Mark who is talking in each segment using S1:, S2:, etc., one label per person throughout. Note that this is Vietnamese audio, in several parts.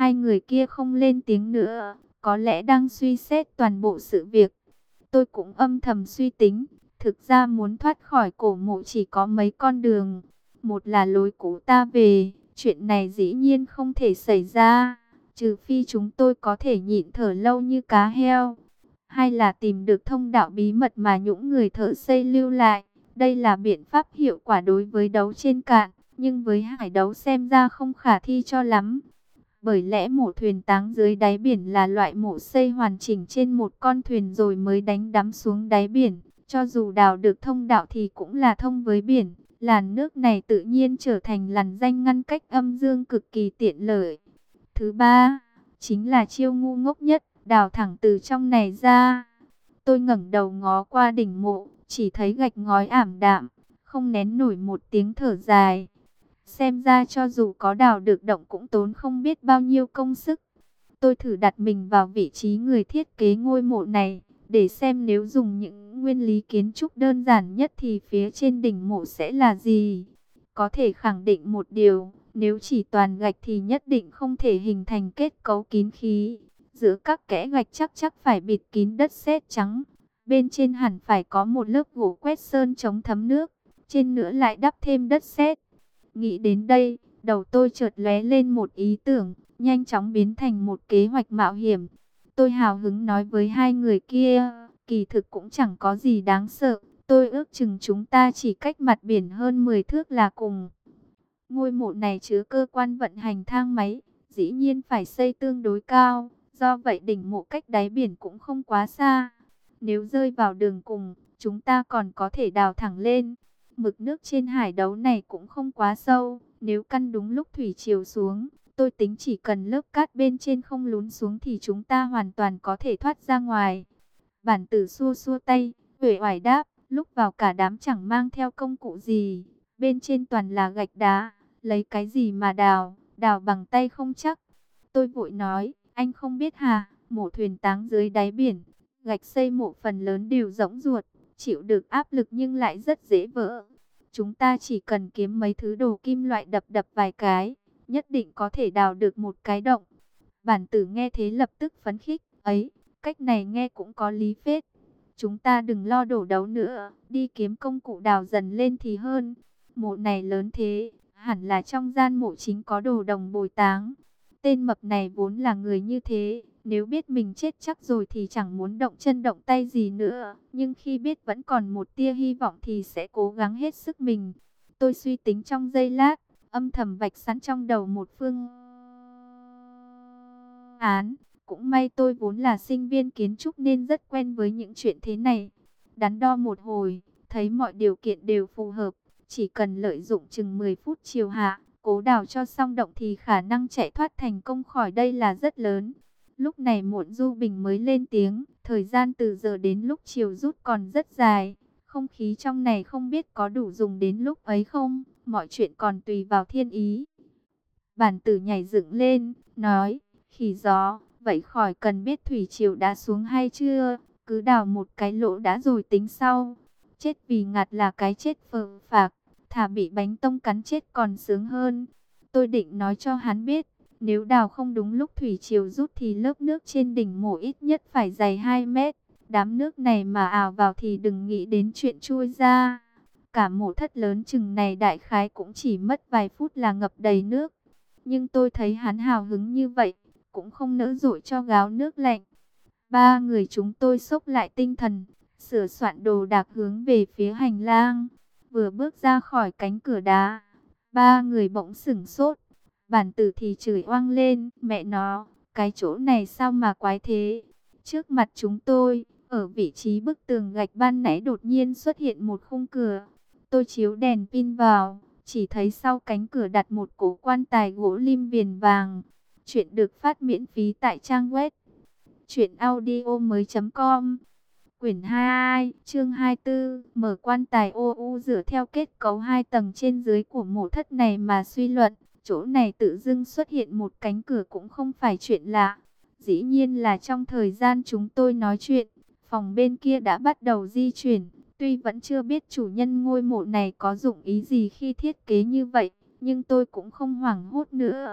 S1: Hai người kia không lên tiếng nữa, có lẽ đang suy xét toàn bộ sự việc. Tôi cũng âm thầm suy tính, thực ra muốn thoát khỏi cổ mộ chỉ có mấy con đường. Một là lối cũ ta về, chuyện này dĩ nhiên không thể xảy ra, trừ phi chúng tôi có thể nhịn thở lâu như cá heo. Hai là tìm được thông đạo bí mật mà những người thợ xây lưu lại. Đây là biện pháp hiệu quả đối với đấu trên cạn, nhưng với hải đấu xem ra không khả thi cho lắm. Bởi lẽ mộ thuyền táng dưới đáy biển là loại mộ xây hoàn chỉnh trên một con thuyền rồi mới đánh đắm xuống đáy biển. Cho dù đào được thông đạo thì cũng là thông với biển. Làn nước này tự nhiên trở thành làn danh ngăn cách âm dương cực kỳ tiện lợi. Thứ ba, chính là chiêu ngu ngốc nhất, đào thẳng từ trong này ra. Tôi ngẩng đầu ngó qua đỉnh mộ, chỉ thấy gạch ngói ảm đạm, không nén nổi một tiếng thở dài. Xem ra cho dù có đào được động cũng tốn không biết bao nhiêu công sức. Tôi thử đặt mình vào vị trí người thiết kế ngôi mộ này, để xem nếu dùng những nguyên lý kiến trúc đơn giản nhất thì phía trên đỉnh mộ sẽ là gì. Có thể khẳng định một điều, nếu chỉ toàn gạch thì nhất định không thể hình thành kết cấu kín khí. Giữa các kẽ gạch chắc phải bịt kín đất sét trắng. Bên trên hẳn phải có một lớp gỗ quét sơn chống thấm nước, trên nữa lại đắp thêm đất sét. Nghĩ đến đây, đầu tôi chợt lóe lên một ý tưởng, nhanh chóng biến thành một kế hoạch mạo hiểm. Tôi hào hứng nói với hai người kia, kỳ thực cũng chẳng có gì đáng sợ. Tôi ước chừng chúng ta chỉ cách mặt biển hơn 10 thước là cùng. Ngôi mộ này chứa cơ quan vận hành thang máy, dĩ nhiên phải xây tương đối cao. Do vậy đỉnh mộ cách đáy biển cũng không quá xa. Nếu rơi vào đường cùng, chúng ta còn có thể đào thẳng lên. Mực nước trên hải đấu này cũng không quá sâu. Nếu căn đúng lúc thủy triều xuống, tôi tính chỉ cần lớp cát bên trên không lún xuống thì chúng ta hoàn toàn có thể thoát ra ngoài. Bản tử xua xua tay, uể oải đáp, lúc vào cả đám chẳng mang theo công cụ gì. Bên trên toàn là gạch đá, lấy cái gì mà đào, đào bằng tay không chắc. Tôi vội nói, anh không biết hả, mộ thuyền táng dưới đáy biển, gạch xây mộ phần lớn đều rỗng ruột, chịu được áp lực nhưng lại rất dễ vỡ. Chúng ta chỉ cần kiếm mấy thứ đồ kim loại đập đập vài cái, nhất định có thể đào được một cái động. Bản tử nghe thế lập tức phấn khích, ấy, cách này nghe cũng có lý phết. Chúng ta đừng lo đổ đấu nữa, đi kiếm công cụ đào dần lên thì hơn. Mộ này lớn thế, hẳn là trong gian mộ chính có đồ đồng bồi táng. Tên mập này vốn là người như thế, nếu biết mình chết chắc rồi thì chẳng muốn động chân động tay gì nữa. Nhưng khi biết vẫn còn một tia hy vọng thì sẽ cố gắng hết sức mình. Tôi suy tính trong giây lát, âm thầm vạch sẵn trong đầu một phương án. Cũng may tôi vốn là sinh viên kiến trúc nên rất quen với những chuyện thế này. Đắn đo một hồi, thấy mọi điều kiện đều phù hợp. Chỉ cần lợi dụng chừng 10 phút chiều hạ, cố đào cho xong động thì khả năng chạy thoát thành công khỏi đây là rất lớn. Lúc này Muộn Du Bình mới lên tiếng, thời gian từ giờ đến lúc chiều rút còn rất dài. Không khí trong này không biết có đủ dùng đến lúc ấy không, mọi chuyện còn tùy vào thiên ý. Bản tử nhảy dựng lên, nói, khỉ gió, vậy khỏi cần biết thủy triều đã xuống hay chưa, cứ đào một cái lỗ đã rồi tính sau. Chết vì ngạt là cái chết phờ phạc, thà bị bánh tông cắn chết còn sướng hơn. Tôi định nói cho hắn biết, nếu đào không đúng lúc thủy triều rút thì lớp nước trên đỉnh mộ ít nhất phải dày 2 mét. Đám nước này mà ào vào thì đừng nghĩ đến chuyện chui ra. Cả mộ thất lớn chừng này đại khái cũng chỉ mất vài phút là ngập đầy nước. Nhưng tôi thấy hắn hào hứng như vậy, cũng không nỡ dội cho gáo nước lạnh. Ba người chúng tôi xốc lại tinh thần, sửa soạn đồ đạc hướng về phía hành lang. Vừa bước ra khỏi cánh cửa đá, ba người bỗng sửng sốt. Bản tử thì chửi oang lên, mẹ nó, cái chỗ này sao mà quái thế. Trước mặt chúng tôi, ở vị trí bức tường gạch ban nãy đột nhiên xuất hiện một khung cửa. Tôi chiếu đèn pin vào, chỉ thấy sau cánh cửa đặt một cổ quan tài gỗ lim viền vàng. Chuyện được phát miễn phí tại trang web truyệnaudiomoi.com. Quyển 22, chương 24, mở quan tài ô u dựa theo kết cấu 2 tầng trên dưới của mộ thất này mà suy luận, chỗ này tự dưng xuất hiện một cánh cửa cũng không phải chuyện lạ. Dĩ nhiên là trong thời gian chúng tôi nói chuyện, phòng bên kia đã bắt đầu di chuyển. Tuy vẫn chưa biết chủ nhân ngôi mộ này có dụng ý gì khi thiết kế như vậy, nhưng tôi cũng không hoảng hốt nữa.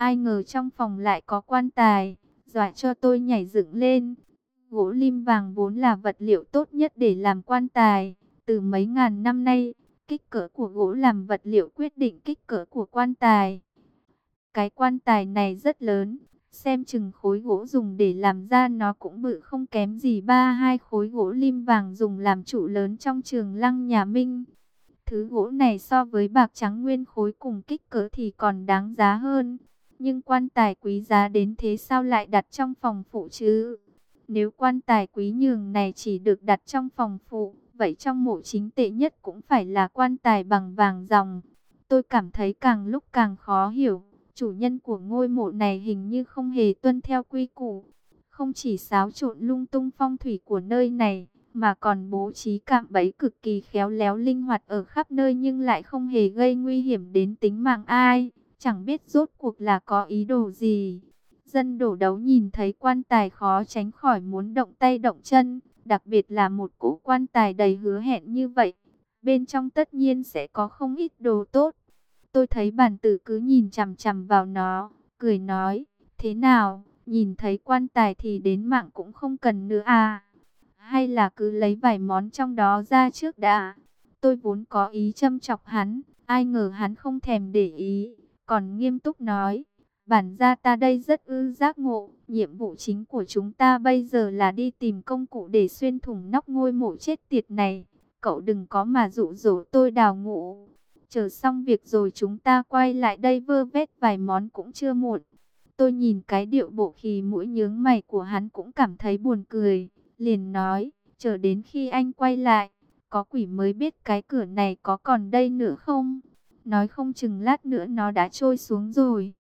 S1: Ai ngờ trong phòng lại có quan tài, dọa cho tôi nhảy dựng lên. Gỗ lim vàng vốn là vật liệu tốt nhất để làm quan tài. Từ mấy ngàn năm nay, kích cỡ của gỗ làm vật liệu quyết định kích cỡ của quan tài. Cái quan tài này rất lớn, xem chừng khối gỗ dùng để làm ra nó cũng bự không kém gì hai khối gỗ lim vàng dùng làm trụ lớn trong trường lăng nhà Minh. Thứ gỗ này so với bạc trắng nguyên khối cùng kích cỡ thì còn đáng giá hơn. Nhưng quan tài quý giá đến thế sao lại đặt trong phòng phụ chứ? Nếu quan tài quý nhường này chỉ được đặt trong phòng phụ, vậy trong mộ chính tệ nhất cũng phải là quan tài bằng vàng ròng. Tôi cảm thấy càng lúc càng khó hiểu. Chủ nhân của ngôi mộ này hình như không hề tuân theo quy củ. Không chỉ xáo trộn lung tung phong thủy của nơi này, mà còn bố trí cạm bẫy cực kỳ khéo léo linh hoạt ở khắp nơi nhưng lại không hề gây nguy hiểm đến tính mạng ai. Chẳng biết rốt cuộc là có ý đồ gì. Dân đổ đấu nhìn thấy quan tài khó tránh khỏi muốn động tay động chân, đặc biệt là một cỗ quan tài đầy hứa hẹn như vậy. Bên trong tất nhiên sẽ có không ít đồ tốt. Tôi thấy bản tử cứ nhìn chằm chằm vào nó, cười nói, thế nào, nhìn thấy quan tài thì đến mạng cũng không cần nữa à? Hay là cứ lấy vài món trong đó ra trước đã? Tôi vốn có ý châm chọc hắn, ai ngờ hắn không thèm để ý, còn nghiêm túc nói, bản gia ta đây rất giác ngộ, nhiệm vụ chính của chúng ta bây giờ là đi tìm công cụ để xuyên thủng nóc ngôi mộ chết tiệt này. Cậu đừng có mà dụ dỗ tôi đào ngũ. Chờ xong việc rồi chúng ta quay lại đây vơ vét vài món cũng chưa muộn. Tôi nhìn cái điệu bộ khì mũi nhướng mày của hắn cũng cảm thấy buồn cười. Liền nói, chờ đến khi anh quay lại, có quỷ mới biết cái cửa này có còn đây nữa không? Nói không chừng lát nữa nó đã trôi xuống rồi.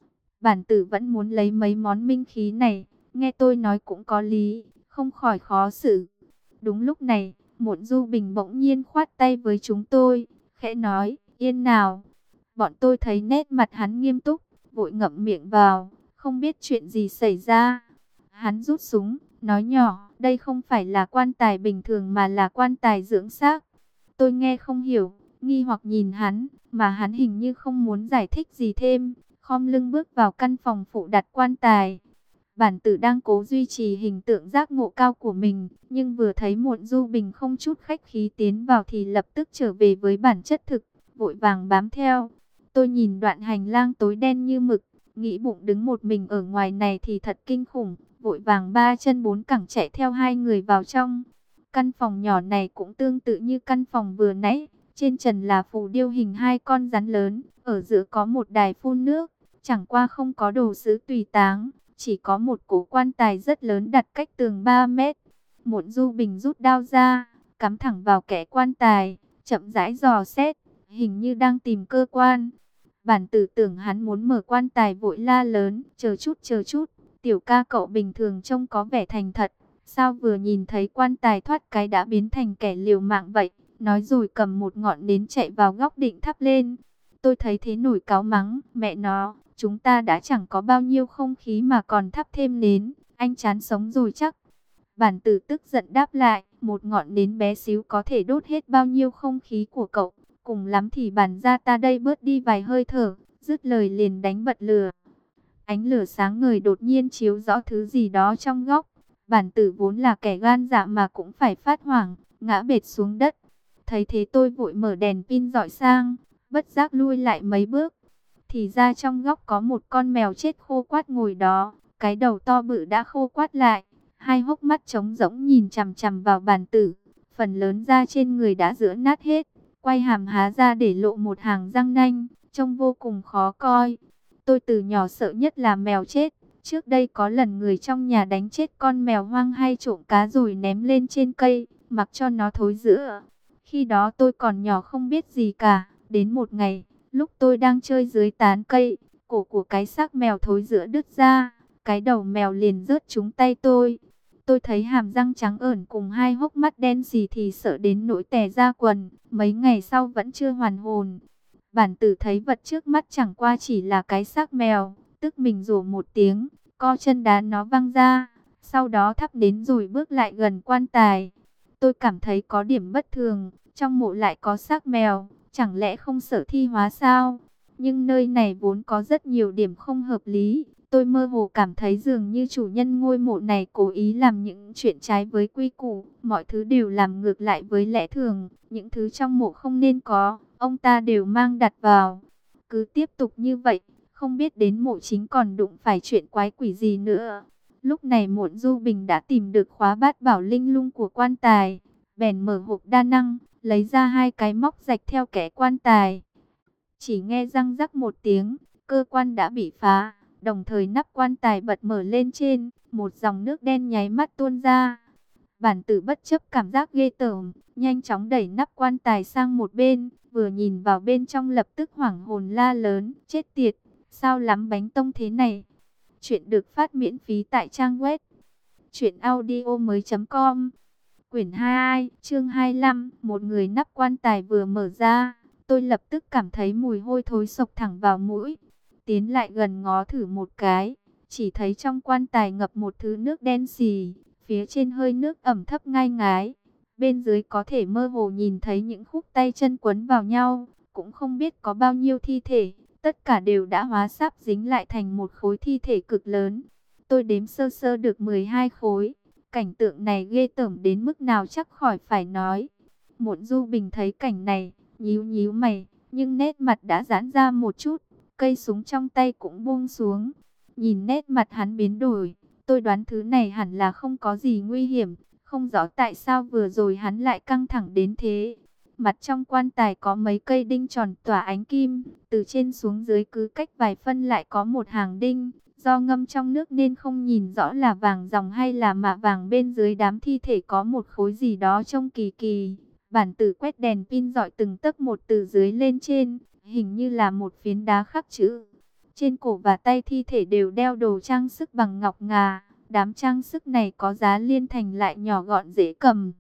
S1: Bản tử vẫn muốn lấy mấy món minh khí này, nghe tôi nói cũng có lý, không khỏi khó xử. Đúng lúc này, Muộn Du Bình bỗng nhiên khoát tay với chúng tôi, khẽ nói, yên nào. Bọn tôi thấy nét mặt hắn nghiêm túc, vội ngậm miệng vào, không biết chuyện gì xảy ra. Hắn rút súng, nói nhỏ, đây không phải là quan tài bình thường mà là quan tài dưỡng xác. Tôi nghe không hiểu, nghi hoặc nhìn hắn, mà hắn hình như không muốn giải thích gì thêm, khom lưng bước vào căn phòng phụ đặt quan tài. Bản tử đang cố duy trì hình tượng giác ngộ cao của mình, nhưng vừa thấy Muộn Du Bình không chút khách khí tiến vào thì lập tức trở về với bản chất thực, vội vàng bám theo. Tôi nhìn đoạn hành lang tối đen như mực, nghĩ bụng đứng một mình ở ngoài này thì thật kinh khủng, vội vàng ba chân bốn cẳng chạy theo hai người vào trong. Căn phòng nhỏ này cũng tương tự như căn phòng vừa nãy, trên trần là phù điêu hình hai con rắn lớn, ở giữa có một đài phun nước, chẳng qua không có đồ sứ tùy táng. Chỉ có một cổ quan tài rất lớn đặt cách tường 3 mét. Muộn Du Bình rút đao ra, cắm thẳng vào kẽ quan tài, chậm rãi dò xét, hình như đang tìm cơ quan. Bản tử tưởng hắn muốn mở quan tài vội la lớn, chờ chút, tiểu ca cậu bình thường trông có vẻ thành thật. Sao vừa nhìn thấy quan tài thoát cái đã biến thành kẻ liều mạng vậy? Nói rồi cầm một ngọn nến chạy vào góc định thắp lên. Tôi thấy thế nổi cáu mắng, mẹ nó. Chúng ta đã chẳng có bao nhiêu không khí mà còn thắp thêm nến, anh chán sống rồi chắc. Bản tử tức giận đáp lại, một ngọn nến bé xíu có thể đốt hết bao nhiêu không khí của cậu, cùng lắm thì bản gia ta đây bớt đi vài hơi thở, dứt lời liền đánh bật lửa. Ánh lửa sáng ngời đột nhiên chiếu rõ thứ gì đó trong góc, bản tử vốn là kẻ gan dạ mà cũng phải phát hoảng, ngã bệt xuống đất. Thấy thế tôi vội mở đèn pin rọi sang, bất giác lui lại mấy bước. Thì ra trong góc có một con mèo chết khô quắt ngồi đó, cái đầu to bự đã khô quắt lại, hai hốc mắt trống rỗng nhìn chằm chằm vào bản tử, phần lớn da trên người đã rữa nát hết, quay hàm há ra để lộ một hàng răng nanh, trông vô cùng khó coi. Tôi từ nhỏ sợ nhất là mèo chết, trước đây có lần người trong nhà đánh chết con mèo hoang hay trộm cá rồi ném lên trên cây, mặc cho nó thối rữa. Khi đó tôi còn nhỏ không biết gì cả, đến một ngày, lúc tôi đang chơi dưới tán cây, cổ của cái xác mèo thối rữa đứt ra, cái đầu mèo liền rớt trúng tay tôi. Tôi thấy hàm răng trắng ởn cùng hai hốc mắt đen sì thì sợ đến nỗi tè ra quần, mấy ngày sau vẫn chưa hoàn hồn. Bản tử thấy vật trước mắt chẳng qua chỉ là cái xác mèo, tức mình rủa một tiếng, co chân đá nó văng ra, sau đó thắp nến rồi bước lại gần quan tài. Tôi cảm thấy có điểm bất thường, trong mộ lại có xác mèo. Chẳng lẽ không sở thi hóa sao? nhưng nơi này vốn có rất nhiều điểm không hợp lý. Tôi mơ hồ cảm thấy dường như chủ nhân ngôi mộ này cố ý làm những chuyện trái với quy củ, mọi thứ đều làm ngược lại với lẽ thường, những thứ trong mộ không nên có, ông ta đều mang đặt vào. Cứ tiếp tục như vậy, không biết đến mộ chính còn đụng phải chuyện quái quỷ gì nữa. Lúc này Muộn Du Bình đã tìm được khóa bát bảo linh lung của quan tài, bèn mở hộp đa năng, lấy ra hai cái móc rạch theo kẽ quan tài. Chỉ nghe răng rắc một tiếng, cơ quan đã bị phá, đồng thời nắp quan tài bật mở lên trên, một dòng nước đen nháy mắt tuôn ra. Bản Tử bất chấp cảm giác ghê tởm, nhanh chóng đẩy nắp quan tài sang một bên, vừa nhìn vào bên trong lập tức hoảng hồn la lớn, chết tiệt, sao lắm bánh tông thế này. Chuyện được phát miễn phí tại trang web truyệnaudiomoi.com. Quyển 22, chương 25, một người nắp quan tài vừa mở ra, tôi lập tức cảm thấy mùi hôi thối xộc thẳng vào mũi. Tiến lại gần ngó thử một cái, chỉ thấy trong quan tài ngập một thứ nước đen xì, phía trên hơi nước ẩm thấp ngai ngái. Bên dưới có thể mơ hồ nhìn thấy những khúc tay chân quấn vào nhau, cũng không biết có bao nhiêu thi thể, tất cả đều đã hóa sáp dính lại thành một khối thi thể cực lớn. Tôi đếm sơ sơ được 12 khối. Cảnh tượng này ghê tởm đến mức nào chắc khỏi phải nói. Muộn Du Bình thấy cảnh này, nhíu nhíu mày, nhưng nét mặt đã giãn ra một chút, cây súng trong tay cũng buông xuống. Nhìn nét mặt hắn biến đổi, tôi đoán thứ này hẳn là không có gì nguy hiểm, không rõ tại sao vừa rồi hắn lại căng thẳng đến thế. Mặt trong quan tài có mấy cây đinh tròn tỏa ánh kim, từ trên xuống dưới cứ cách vài phân lại có một hàng đinh. Do ngâm trong nước nên không nhìn rõ là vàng ròng hay là mạ vàng, bên dưới đám thi thể có một khối gì đó trông kỳ kỳ. Bản Tử quét đèn pin dọi từng tấc một từ dưới lên trên, hình như là một phiến đá khắc chữ. Trên cổ và tay thi thể đều đeo đồ trang sức bằng ngọc ngà, đám trang sức này có giá liên thành lại nhỏ gọn dễ cầm.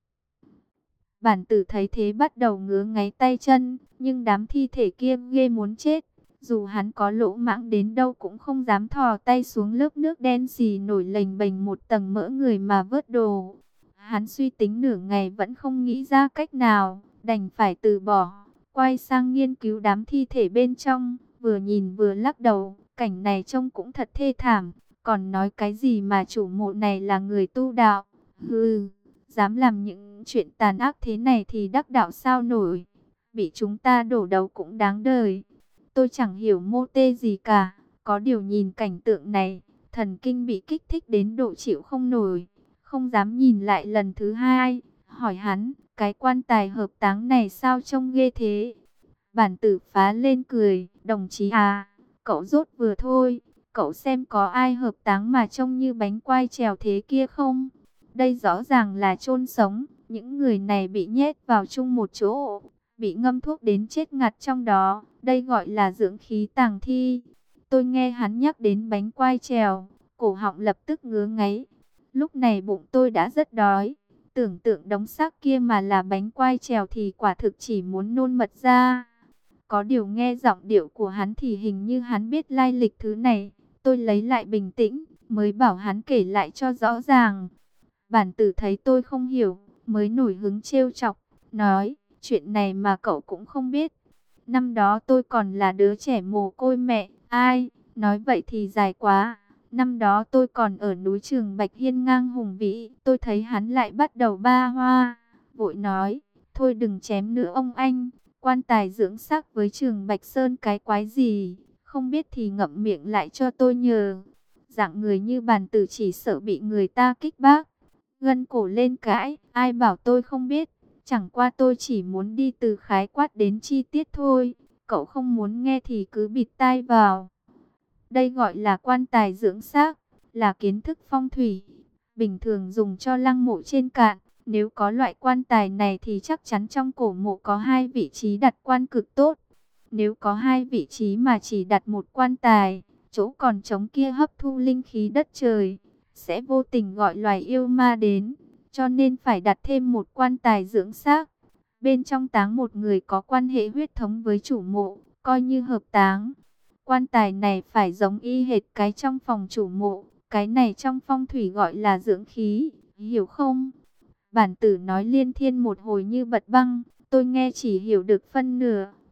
S1: Bản Tử thấy thế bắt đầu ngứa ngáy tay chân, nhưng đám thi thể kia ghê muốn chết. Dù hắn có lỗ mãng đến đâu cũng không dám thò tay xuống lớp nước đen xì nổi lềnh bềnh một tầng mỡ người mà vớt đồ. Hắn suy tính nửa ngày vẫn không nghĩ ra cách nào, đành phải từ bỏ, quay sang nghiên cứu đám thi thể bên trong, vừa nhìn vừa lắc đầu, cảnh này trông cũng thật thê thảm, còn nói cái gì mà chủ mộ này là người tu đạo, hừ, dám làm những chuyện tàn ác thế này thì đắc đạo sao nổi, bị chúng ta đổ đầu cũng đáng đời. Tôi chẳng hiểu mô tê gì cả, có điều nhìn cảnh tượng này, thần kinh bị kích thích đến độ chịu không nổi, không dám nhìn lại lần thứ hai. Hỏi hắn, cái quan tài hợp táng này sao trông ghê thế? Bản Tử phá lên cười, đồng chí à, cậu rốt vừa thôi, cậu xem có ai hợp táng mà trông như bánh quai trèo thế kia không? Đây rõ ràng là chôn sống, những người này bị nhét vào chung một chỗ, bị ngâm thuốc đến chết ngạt trong đó, đây gọi là dưỡng khí tàng thi. Tôi nghe hắn nhắc đến bánh quai trèo, cổ họng lập tức ngứa ngáy. Lúc này bụng tôi đã rất đói, tưởng tượng đống xác kia mà là bánh quai trèo thì quả thực chỉ muốn nôn mật ra. Có điều nghe giọng điệu của hắn thì hình như hắn biết lai lịch thứ này. Tôi lấy lại bình tĩnh, mới bảo hắn kể lại cho rõ ràng. Bản Tử thấy tôi không hiểu, mới nổi hứng trêu chọc, nói, chuyện này mà cậu cũng không biết. Năm đó tôi còn là đứa trẻ mồ côi mẹ, ai, nói vậy thì dài quá. Năm đó tôi còn ở núi Trường Bạch hiên ngang hùng vĩ, tôi thấy hắn lại bắt đầu ba hoa, vội nói, thôi đừng chém nữa ông anh, quan tài dưỡng xác với Trường Bạch Sơn cái quái gì, không biết thì ngậm miệng lại cho tôi nhờ. Dạng người như Bản Tử chỉ sợ bị người ta kích bác, gân cổ lên cãi, ai bảo tôi không biết, chẳng qua tôi chỉ muốn đi từ khái quát đến chi tiết thôi, cậu không muốn nghe thì cứ bịt tai vào. Đây gọi là quan tài dưỡng xác, là kiến thức phong thủy, bình thường dùng cho lăng mộ trên cạn. Nếu có loại quan tài này thì chắc chắn trong cổ mộ có hai vị trí đặt quan cực tốt. Nếu có hai vị trí mà chỉ đặt một quan tài, chỗ còn trống kia hấp thu linh khí đất trời, sẽ vô tình gọi loài yêu ma đến, cho nên phải đặt thêm một quan tài dưỡng xác. Bên trong táng một người có quan hệ huyết thống với chủ mộ, coi như hợp táng. Quan tài này phải giống y hệt cái trong phòng chủ mộ, cái này trong phong thủy gọi là dưỡng khí, hiểu không? Bản Tử nói liên thiên một hồi như bật băng, tôi nghe chỉ hiểu được phân nửa,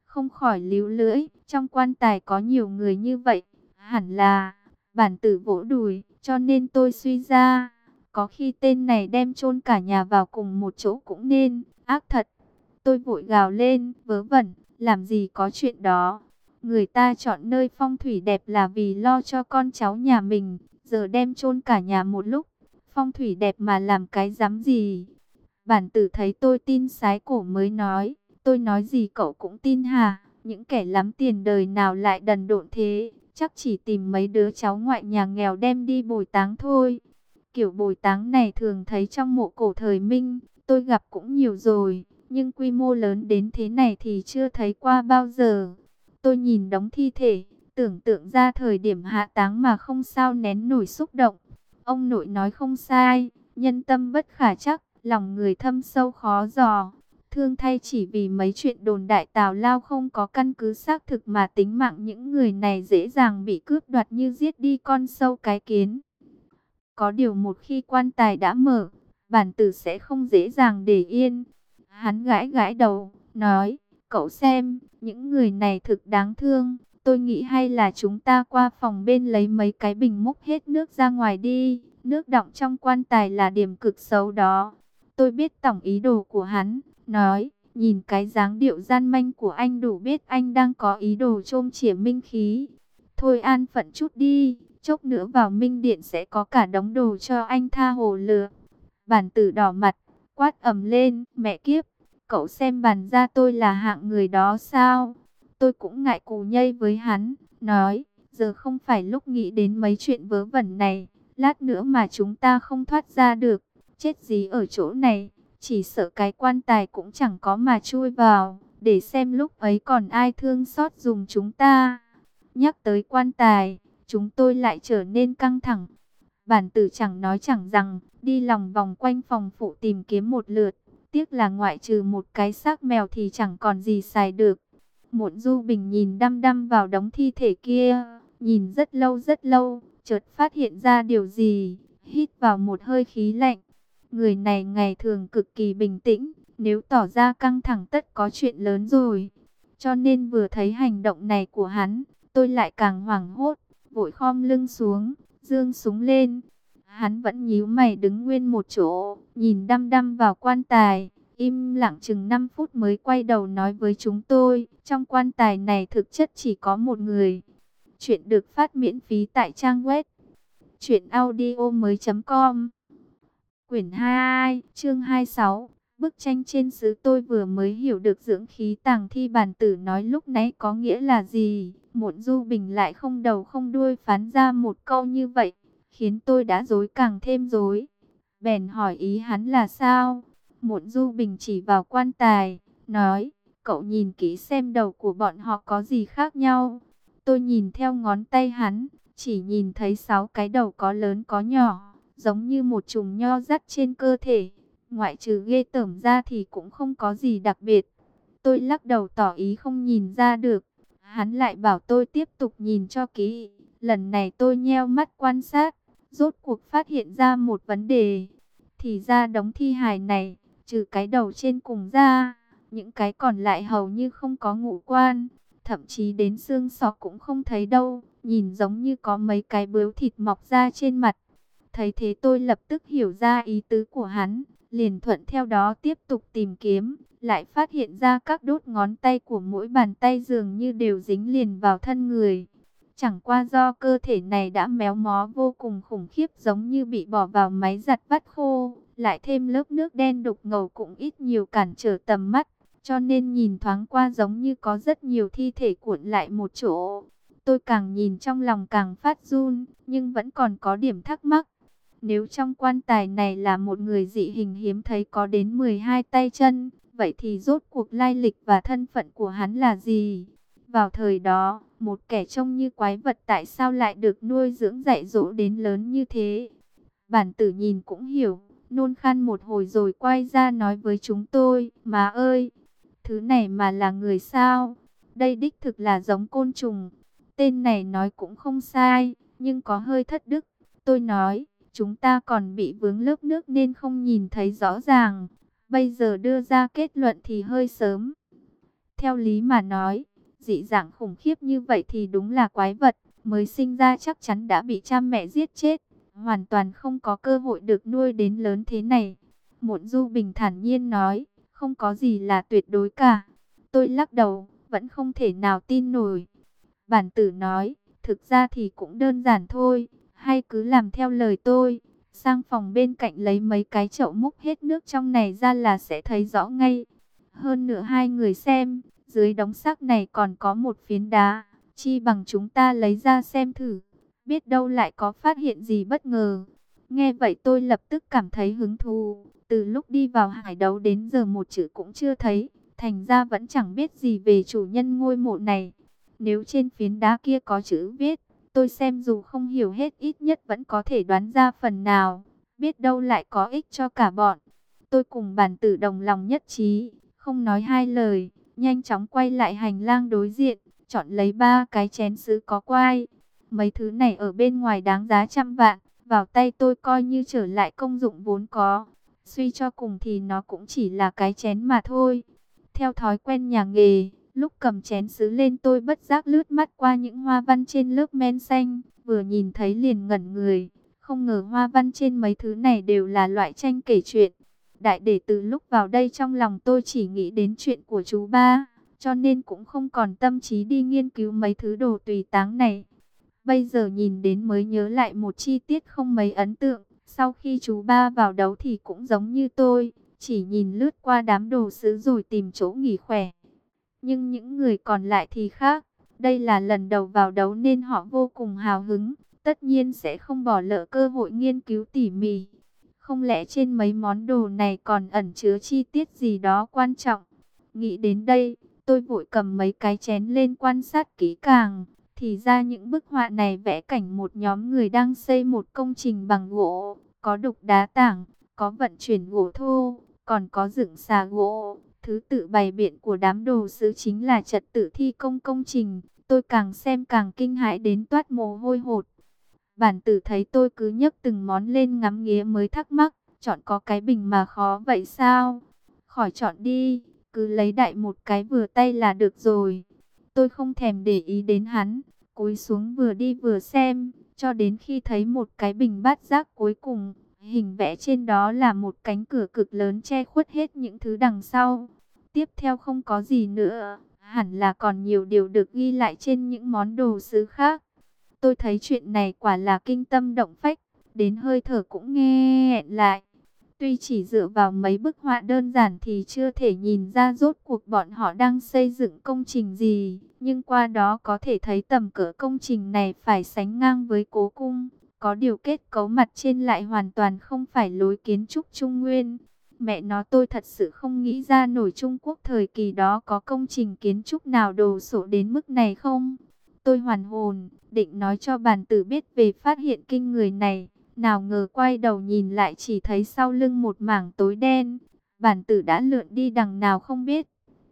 S1: không khỏi líu lưỡi, trong quan tài có nhiều người như vậy, hẳn là bản tử vỗ đùi, cho nên tôi suy ra, có khi tên này đem chôn cả nhà vào cùng một chỗ cũng nên, ác thật. Tôi vội gào lên, vớ vẩn, làm gì có chuyện đó. Người ta chọn nơi phong thủy đẹp là vì lo cho con cháu nhà mình, giờ đem chôn cả nhà một lúc, phong thủy đẹp mà làm cái dám gì. Bản tử thấy tôi tin sái cổ mới nói, tôi nói gì cậu cũng tin hả? Những kẻ lắm tiền đời nào lại đần độn thế, chắc chỉ tìm mấy đứa cháu ngoại nhà nghèo đem đi bồi táng thôi. Kiểu bồi táng này thường thấy trong mộ cổ thời Minh, tôi gặp cũng nhiều rồi, nhưng quy mô lớn đến thế này thì chưa thấy qua bao giờ. Tôi nhìn đống thi thể, tưởng tượng ra thời điểm hạ táng mà không sao nén nổi xúc động. Ông nội nói không sai, nhân tâm bất khả trắc, lòng người thâm sâu khó dò. Thương thay chỉ vì mấy chuyện đồn đại tào lao không có căn cứ xác thực mà tính mạng những người này dễ dàng bị cướp đoạt như giết đi con sâu cái kiến. Có điều một khi quan tài đã mở, bản tử sẽ không dễ dàng để yên. Hắn gãi gãi đầu, nói, cậu xem, những người này thực đáng thương. Tôi nghĩ hay là chúng ta qua phòng bên lấy mấy cái bình múc hết nước ra ngoài đi. Nước đọng trong quan tài là điểm cực xấu đó. Tôi biết tổng ý đồ của hắn, nói, nhìn cái dáng điệu gian manh của anh đủ biết anh đang có ý đồ chôm chỉa minh khí. Thôi an phận chút đi, chốc nữa vào minh điện sẽ có cả đống đồ cho anh tha hồ lựa. Bản tử đỏ mặt, quát ầm lên, mẹ kiếp, cậu xem bản ra tôi là hạng người đó sao? Tôi cũng ngại cù nhây với hắn, nói, giờ không phải lúc nghĩ đến mấy chuyện vớ vẩn này, lát nữa mà chúng ta không thoát ra được, chết gì ở chỗ này, chỉ sợ cái quan tài cũng chẳng có mà chui vào, để xem lúc ấy còn ai thương xót dùng chúng ta. Nhắc tới quan tài, chúng tôi lại trở nên căng thẳng. Bản tử chẳng nói chẳng rằng, đi lòng vòng quanh phòng phụ tìm kiếm một lượt. Tiếc là ngoại trừ một cái xác mèo thì chẳng còn gì xài được. Muộn Du Bình nhìn đăm đăm vào đống thi thể kia, nhìn rất lâu, chợt phát hiện ra điều gì, hít vào một hơi khí lạnh. Người này ngày thường cực kỳ bình tĩnh, nếu tỏ ra căng thẳng tất có chuyện lớn rồi. Cho nên vừa thấy hành động này của hắn, tôi lại càng hoảng hốt, vội khom lưng xuống, giương súng lên. Hắn vẫn nhíu mày đứng nguyên một chỗ, nhìn đăm đăm vào quan tài, im lặng chừng 5 phút mới quay đầu nói với chúng tôi, trong quan tài này thực chất chỉ có một người. Chuyện được phát miễn phí tại trang web truyệnaudiomoi.com. Quyển 22, chương 26. Bức tranh trên sứ tôi vừa mới hiểu được dưỡng khí tàng thi bản tử nói lúc nãy có nghĩa là gì. Muộn Du Bình lại không đầu không đuôi phán ra một câu như vậy, khiến tôi đã rối càng thêm rối. Bèn hỏi ý hắn là sao? Muộn Du Bình chỉ vào quan tài, nói, cậu nhìn kỹ xem đầu của bọn họ có gì khác nhau. Tôi nhìn theo ngón tay hắn, chỉ nhìn thấy 6 cái đầu có lớn có nhỏ, giống như một chùm nho dắt trên cơ thể. Ngoại trừ ghê tởm ra thì cũng không có gì đặc biệt. Tôi lắc đầu tỏ ý không nhìn ra được. Hắn lại bảo tôi tiếp tục nhìn cho kỹ. Lần này tôi nheo mắt quan sát, rốt cuộc phát hiện ra một vấn đề. Thì ra đống thi hài này, trừ cái đầu trên cùng ra, những cái còn lại hầu như không có ngũ quan. Thậm chí đến xương sọ cũng không thấy đâu, nhìn giống như có mấy cái bướu thịt mọc ra trên mặt. Thấy thế tôi lập tức hiểu ra ý tứ của hắn, liền thuận theo đó tiếp tục tìm kiếm, lại phát hiện ra các đốt ngón tay của mỗi bàn tay dường như đều dính liền vào thân người. Chẳng qua do cơ thể này đã méo mó vô cùng khủng khiếp giống như bị bỏ vào máy giặt vắt khô, lại thêm lớp nước đen đục ngầu cũng ít nhiều cản trở tầm mắt, cho nên nhìn thoáng qua giống như có rất nhiều thi thể cuộn lại một chỗ. Tôi càng nhìn trong lòng càng phát run, nhưng vẫn còn có điểm thắc mắc. Nếu trong quan tài này là một người dị hình hiếm thấy có đến 12 tay chân, vậy thì rốt cuộc lai lịch và thân phận của hắn là gì? Vào thời đó, một kẻ trông như quái vật tại sao lại được nuôi dưỡng dạy dỗ đến lớn như thế? Bản tử nhìn cũng hiểu, nôn khan một hồi rồi quay ra nói với chúng tôi, má ơi, thứ này mà là người sao? Đây đích thực là giống côn trùng. Tên này nói cũng không sai, nhưng có hơi thất đức. Tôi nói, chúng ta còn bị vướng lớp nước nên không nhìn thấy rõ ràng. Bây giờ đưa ra kết luận thì hơi sớm. Theo lý mà nói, dị dạng khủng khiếp như vậy thì đúng là quái vật, mới sinh ra chắc chắn đã bị cha mẹ giết chết, hoàn toàn không có cơ hội được nuôi đến lớn thế này. Mộn Du Bình thản nhiên nói, không có gì là tuyệt đối cả. Tôi lắc đầu, vẫn không thể nào tin nổi. Bản tử nói, thực ra thì cũng đơn giản thôi, hay cứ làm theo lời tôi. Sang phòng bên cạnh lấy mấy cái chậu múc hết nước trong này ra là sẽ thấy rõ ngay. Hơn nữa hai người xem, dưới đống xác này còn có một phiến đá, chi bằng chúng ta lấy ra xem thử, biết đâu lại có phát hiện gì bất ngờ. Nghe vậy tôi lập tức cảm thấy hứng thú, từ lúc đi vào hải đấu đến giờ một chữ cũng chưa thấy, thành ra vẫn chẳng biết gì về chủ nhân ngôi mộ này. Nếu trên phiến đá kia có chữ viết, tôi xem dù không hiểu hết ít nhất vẫn có thể đoán ra phần nào, biết đâu lại có ích cho cả bọn. Tôi cùng Bản Tử đồng lòng nhất trí, không nói hai lời, nhanh chóng quay lại hành lang đối diện, chọn lấy 3 cái chén sứ có quai. Mấy thứ này ở bên ngoài đáng giá trăm vạn, vào tay tôi coi như trở lại công dụng vốn có. Suy cho cùng thì nó cũng chỉ là cái chén mà thôi. Theo thói quen nhà nghề, lúc cầm chén sứ lên tôi bất giác lướt mắt qua những hoa văn trên lớp men xanh, vừa nhìn thấy liền ngẩn người. Không ngờ hoa văn trên mấy thứ này đều là loại tranh kể chuyện. Đại để từ lúc vào đây trong lòng tôi chỉ nghĩ đến chuyện của chú ba, cho nên cũng không còn tâm trí đi nghiên cứu mấy thứ đồ tùy táng này. Bây giờ nhìn đến mới nhớ lại một chi tiết không mấy ấn tượng. Sau khi chú ba vào đấu thì cũng giống như tôi, chỉ nhìn lướt qua đám đồ sứ rồi tìm chỗ nghỉ khỏe. Nhưng những người còn lại thì khác. Đây là lần đầu vào đấu nên họ vô cùng hào hứng, tất nhiên sẽ không bỏ lỡ cơ hội nghiên cứu tỉ mỉ. Không lẽ trên mấy món đồ này còn ẩn chứa chi tiết gì đó quan trọng? Nghĩ đến đây, tôi vội cầm mấy cái chén lên quan sát kỹ càng. Thì ra những bức họa này vẽ cảnh một nhóm người đang xây một công trình bằng gỗ, có đục đá tảng, có vận chuyển gỗ thô, còn có dựng xà gỗ. Thứ tự bày biện của đám đồ sứ chính là trật tự thi công công trình. Tôi càng xem càng kinh hãi đến toát mồ hôi hột. Bản Tử thấy tôi cứ nhấc từng món lên ngắm nghía mới thắc mắc, chọn có cái bình mà khó vậy sao? Khỏi chọn đi, cứ lấy đại một cái vừa tay là được rồi. Tôi không thèm để ý đến hắn, cúi xuống vừa đi vừa xem, cho đến khi thấy một cái bình bát giác cuối cùng. Hình vẽ trên đó là một cánh cửa cực lớn che khuất hết những thứ đằng sau. Tiếp theo không có gì nữa, hẳn là còn nhiều điều được ghi lại trên những món đồ sứ khác. Tôi thấy chuyện này quả là kinh tâm động phách, đến hơi thở cũng nghe nghẹn lại. Tuy chỉ dựa vào mấy bức họa đơn giản thì chưa thể nhìn ra rốt cuộc bọn họ đang xây dựng công trình gì, nhưng qua đó có thể thấy tầm cỡ công trình này phải sánh ngang với Cố Cung. Có điều kết cấu mặt trên lại hoàn toàn không phải lối kiến trúc Trung Nguyên. Mẹ nó, tôi thật sự không nghĩ ra nổi Trung Quốc thời kỳ đó có công trình kiến trúc nào đồ sộ đến mức này không. Tôi hoàn hồn, định nói cho Bản Tử biết về phát hiện kinh người này. Nào ngờ quay đầu nhìn lại chỉ thấy sau lưng một mảng tối đen. Bản Tử đã lượn đi đằng nào không biết.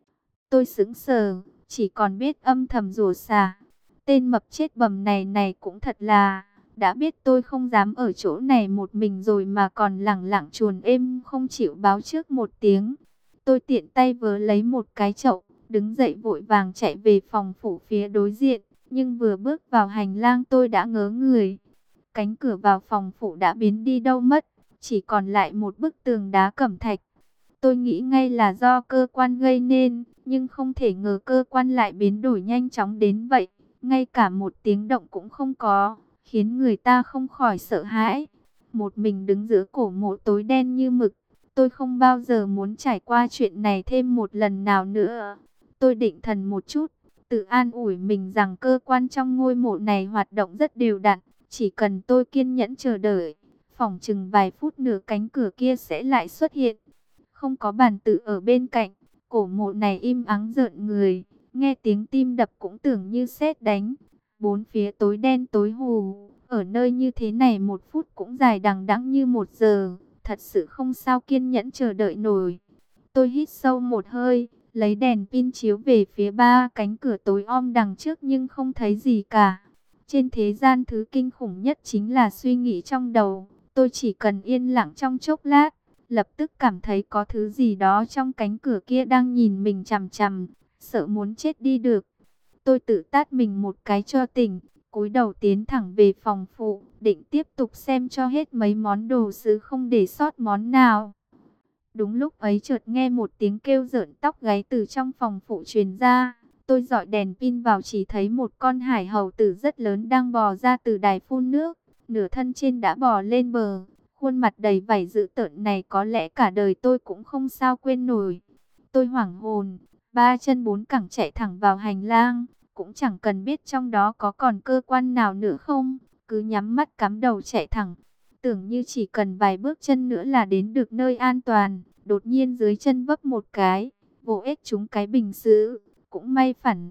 S1: Tôi sững sờ, chỉ còn biết âm thầm rủa xả. Tên mập chết bầm này cũng thật là, đã biết tôi không dám ở chỗ này một mình rồi mà còn lẳng lặng chuồn êm không chịu báo trước một tiếng. Tôi tiện tay vớ lấy một cái chậu, đứng dậy vội vàng chạy về phòng phủ phía đối diện. Nhưng vừa bước vào hành lang tôi đã ngớ người. Cánh cửa vào phòng phủ đã biến đi đâu mất, chỉ còn lại một bức tường đá cẩm thạch. Tôi nghĩ ngay là do cơ quan gây nên, nhưng không thể ngờ cơ quan lại biến đổi nhanh chóng đến vậy. Ngay cả một tiếng động cũng không có, khiến người ta không khỏi sợ hãi. Một mình đứng giữa cổ mộ tối đen như mực, tôi không bao giờ muốn trải qua chuyện này thêm một lần nào nữa. Tôi định thần một chút, tự an ủi mình rằng cơ quan trong ngôi mộ này hoạt động rất đều đặn. Chỉ cần tôi kiên nhẫn chờ đợi, phỏng chừng vài phút nữa cánh cửa kia sẽ lại xuất hiện. Không có Bản Tử ở bên cạnh, cổ mộ này im ắng rợn người, nghe tiếng tim đập cũng tưởng như sét đánh. Bốn phía tối đen tối hù, ở nơi như thế này một phút cũng dài đằng đẵng như một giờ, thật sự không sao kiên nhẫn chờ đợi nổi. Tôi hít sâu một hơi, lấy đèn pin chiếu về phía 3 cánh cửa tối om đằng trước nhưng không thấy gì cả. Trên thế gian thứ kinh khủng nhất chính là suy nghĩ trong đầu. Tôi chỉ cần yên lặng trong chốc lát, lập tức cảm thấy có thứ gì đó trong cánh cửa kia đang nhìn mình chằm chằm. sợ muốn chết đi được. Tôi tự tát mình một cái cho tỉnh, cúi đầu tiến thẳng về phòng phụ, định tiếp tục xem cho hết mấy món đồ sứ không để sót món nào. Đúng lúc ấy chợt nghe một tiếng kêu rợn tóc gáy từ trong phòng phụ truyền ra. Tôi dọi đèn pin vào chỉ thấy một con hải hầu tử rất lớn đang bò ra từ đài phun nước. Nửa thân trên đã bò lên bờ. Khuôn mặt đầy vảy dữ tợn này có lẽ cả đời tôi cũng không sao quên nổi. Tôi hoảng hồn, ba chân bốn cẳng chạy thẳng vào hành lang. Cũng chẳng cần biết trong đó có còn cơ quan nào nữa không. Cứ nhắm mắt cắm đầu chạy thẳng. Tưởng như chỉ cần vài bước chân nữa là đến được nơi an toàn. Đột nhiên dưới chân vấp một cái, vồ ếch trúng cái bình sứ. Cũng may phản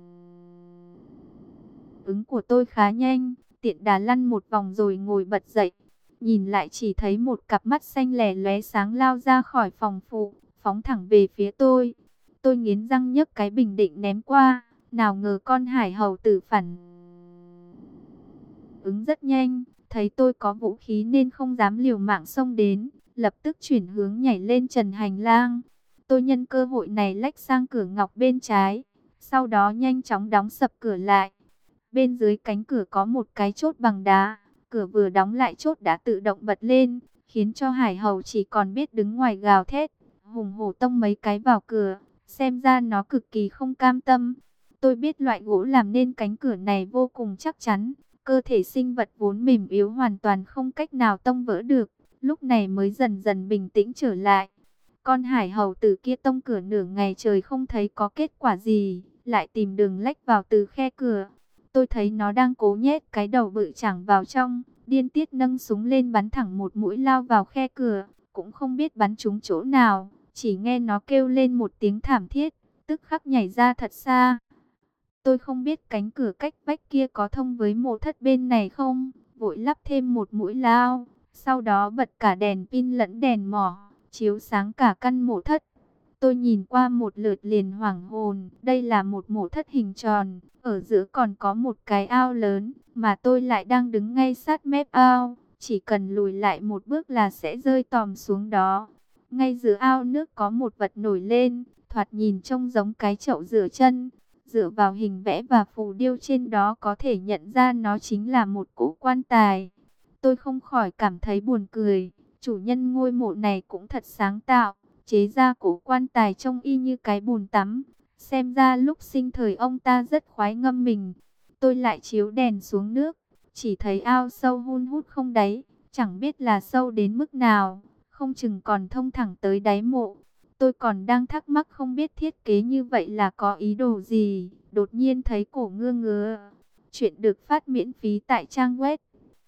S1: ứng của tôi khá nhanh, tiện đà lăn một vòng rồi ngồi bật dậy. Nhìn lại chỉ thấy một cặp mắt xanh lè lóe sáng lao ra khỏi phòng phụ, phóng thẳng về phía tôi. Tôi nghiến răng nhấc cái bình định ném qua, nào ngờ con hải hầu tử phản ứng rất nhanh, thấy tôi có vũ khí nên không dám liều mạng xông đến, lập tức chuyển hướng nhảy lên trần hành lang. Tôi nhân cơ hội này lách sang cửa ngọc bên trái, sau đó nhanh chóng đóng sập cửa lại. Bên dưới cánh cửa có một cái chốt bằng đá, cửa vừa đóng lại chốt đã tự động bật lên, khiến cho hải hầu chỉ còn biết đứng ngoài gào thét, hùng hổ tông mấy cái vào cửa, xem ra nó cực kỳ không cam tâm. Tôi biết loại gỗ làm nên cánh cửa này vô cùng chắc chắn, cơ thể sinh vật vốn mềm yếu hoàn toàn không cách nào tông vỡ được, lúc này mới dần dần bình tĩnh trở lại. Con hải hầu tử kia tông cửa nửa ngày trời không thấy có kết quả gì, lại tìm đường lách vào từ khe cửa. Tôi thấy nó đang cố nhét cái đầu bự chảng vào trong, điên tiết nâng súng lên bắn thẳng một mũi lao vào khe cửa, cũng không biết bắn trúng chỗ nào, chỉ nghe nó kêu lên một tiếng thảm thiết, tức khắc nhảy ra thật xa. Tôi không biết cánh cửa cách vách kia có thông với mộ thất bên này không, vội lắp thêm một mũi lao, sau đó bật cả đèn pin lẫn đèn mỏ, chiếu sáng cả căn mộ thất. Tôi nhìn qua một lượt liền hoảng hồn, đây là một mộ thất hình tròn, ở giữa còn có một cái ao lớn, mà tôi lại đang đứng ngay sát mép ao, chỉ cần lùi lại một bước là sẽ rơi tòm xuống đó. Ngay giữa ao nước có một vật nổi lên, thoạt nhìn trông giống cái chậu rửa chân. Dựa vào hình vẽ và phù điêu trên đó có thể nhận ra nó chính là một cỗ quan tài. Tôi không khỏi cảm thấy buồn cười, chủ nhân ngôi mộ này cũng thật sáng tạo, chế ra cỗ quan tài trông y như cái bồn tắm. Xem ra lúc sinh thời ông ta rất khoái ngâm mình. Tôi lại chiếu đèn xuống nước, chỉ thấy ao sâu hun hút không đáy, chẳng biết là sâu đến mức nào, không chừng còn thông thẳng tới đáy mộ. Tôi còn đang thắc mắc không biết thiết kế như vậy là có ý đồ gì, đột nhiên thấy cổ ngứa ngứa. Chuyện được phát miễn phí tại trang web